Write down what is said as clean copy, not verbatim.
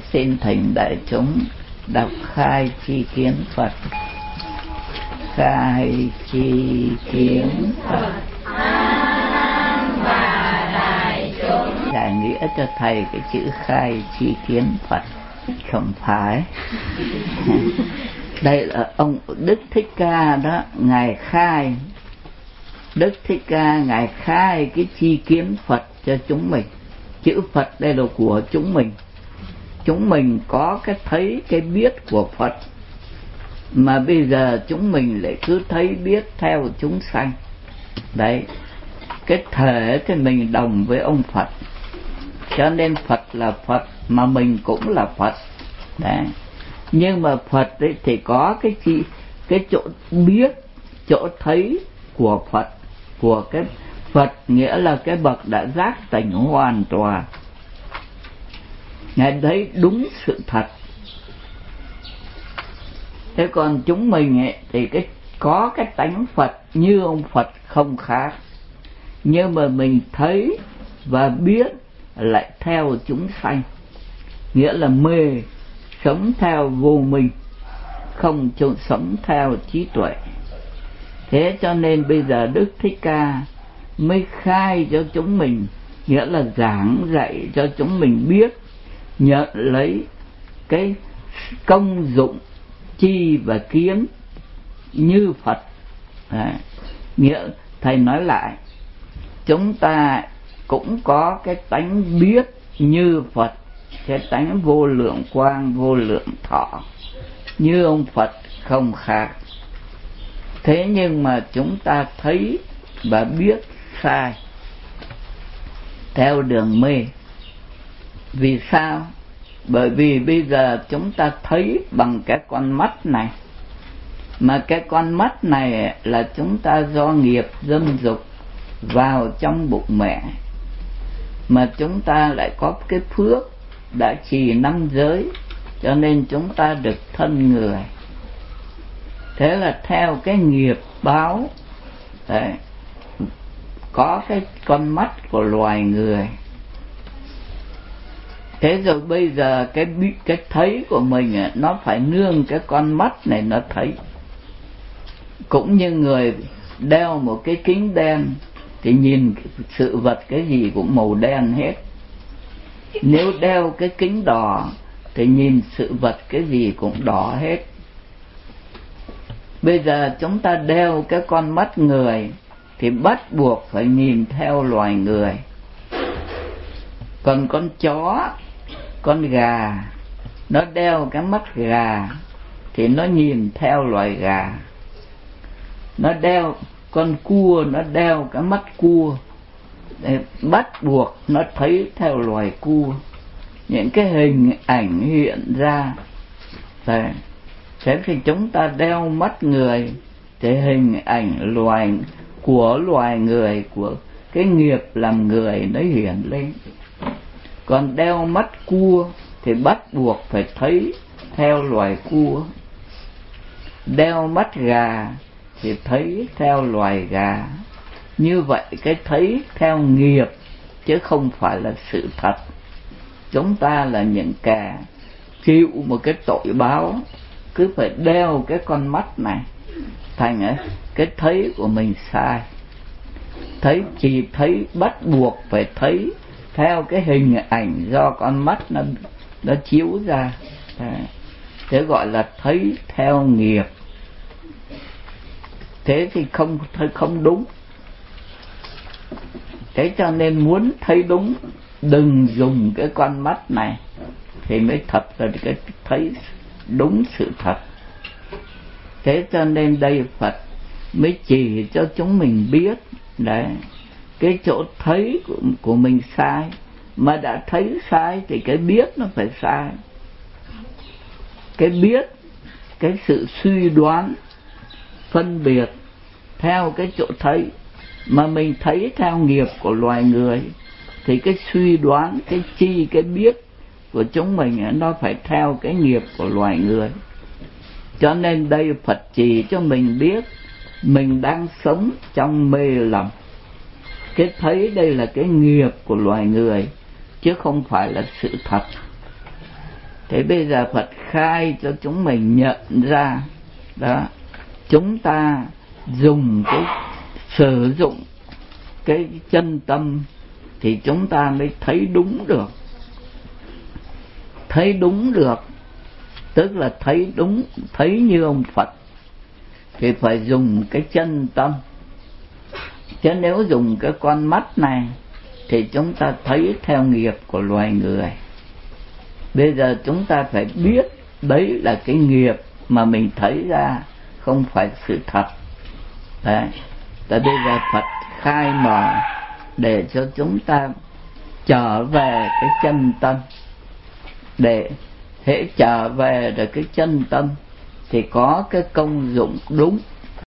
Xin thỉnh đại chúng đọc khai chi kiến Phật. Khai chi kiến Phật. Và đại chúng. Giải nghĩa cho thầy cái chữ khai chi kiến Phật. Không phải. Đây là ông Đức Thích Ca đó, ngài khai. Đức Thích Ca ngài khai cái chi kiến Phật cho chúng mình. Chữ Phật đây là của chúng mình. Chúng mình có cái thấy cái biết của Phật, mà bây giờ chúng mình lại cứ thấy biết theo chúng sanh. Đấy, cái thể thì mình đồng với ông Phật, cho nên Phật là Phật mà mình cũng là Phật. Đấy, nhưng mà Phật ấy thì có cái chỗ biết, chỗ thấy của Phật, của cái Phật nghĩa là cái bậc đã giác tỉnh hoàn toàn. Ngài thấy đúng sự thật. Thế còn chúng mình ấy, thì có cái tánh Phật như ông Phật không khác, nhưng mà mình thấy và biết lại theo chúng sanh, nghĩa là mê, sống theo vô minh, không sống theo trí tuệ. Thế cho nên bây giờ Đức Thích Ca mới khai cho chúng mình, nghĩa là giảng dạy cho chúng mình biết nhận lấy cái công dụng chi và kiến như Phật. Nghĩa thầy nói lại, chúng ta cũng có cái tánh biết như Phật, cái tánh vô lượng quang vô lượng thọ như ông Phật không khác. Thế nhưng mà chúng ta thấy và biết sai theo đường mê. Vì sao? Bởi vì bây giờ chúng ta thấy bằng cái con mắt này, mà cái con mắt này là chúng ta do nghiệp dâm dục vào trong bụng mẹ, mà chúng ta lại có cái phước đã trì 5 giới, cho nên chúng ta được thân người. Thế là theo cái nghiệp báo. Đấy, có cái con mắt của loài người. Thế rồi bây giờ cái thấy của mình nó phải nương cái con mắt này nó thấy. Cũng như người đeo một cái kính đen thì nhìn sự vật cái gì cũng màu đen hết. Nếu đeo cái kính đỏ thì nhìn sự vật cái gì cũng đỏ hết. Bây giờ chúng ta đeo cái con mắt người thì bắt buộc phải nhìn theo loài người. Còn con chó, con gà, nó đeo cái mắt gà thì nó nhìn theo loài gà. Nó đeo con cua, nó đeo cái mắt cua, để bắt buộc nó thấy theo loài cua. Những cái hình ảnh hiện ra. Thế thì chúng ta đeo mắt người thì hình ảnh của loài người, của cái nghiệp làm người nó hiện lên. Còn đeo mắt cua thì bắt buộc phải thấy theo loài cua. Đeo mắt gà thì thấy theo loài gà. Như vậy cái thấy theo nghiệp chứ không phải là sự thật. Chúng ta là những kẻ chịu một cái tội báo, cứ phải đeo cái con mắt này, thành cái thấy của mình sai. Chỉ thấy bắt buộc phải thấy theo cái hình ảnh do con mắt nó chiếu ra. Thế gọi là thấy theo nghiệp. Thế thì không đúng. Thế cho nên muốn thấy đúng, đừng dùng cái con mắt này thì mới thật là cái thấy đúng sự thật. Thế cho nên đây Phật mới chỉ cho chúng mình biết đấy, cái chỗ thấy của mình sai. Mà đã thấy sai thì cái biết nó phải sai. Cái biết, cái sự suy đoán, phân biệt theo cái chỗ thấy, mà mình thấy theo nghiệp của loài người thì cái suy đoán, cái biết của chúng mình nó phải theo cái nghiệp của loài người. Cho nên đây Phật chỉ cho mình biết mình đang sống trong mê lầm. Cái thấy đây là cái nghiệp của loài người chứ không phải là sự thật. Thế bây giờ Phật khai cho chúng mình nhận ra đó, chúng ta sử dụng cái chân tâm thì chúng ta mới thấy đúng được. Thấy đúng được tức là thấy như ông Phật thì phải dùng cái chân tâm. Chứ nếu dùng cái con mắt này thì chúng ta thấy theo nghiệp của loài người. Bây giờ chúng ta phải biết đấy là cái nghiệp mà mình thấy ra, không phải sự thật. Đấy. Tại bây giờ Phật khai mở để cho chúng ta trở về cái chân tâm. Để hễ trở về được cái chân tâm thì có cái công dụng đúng.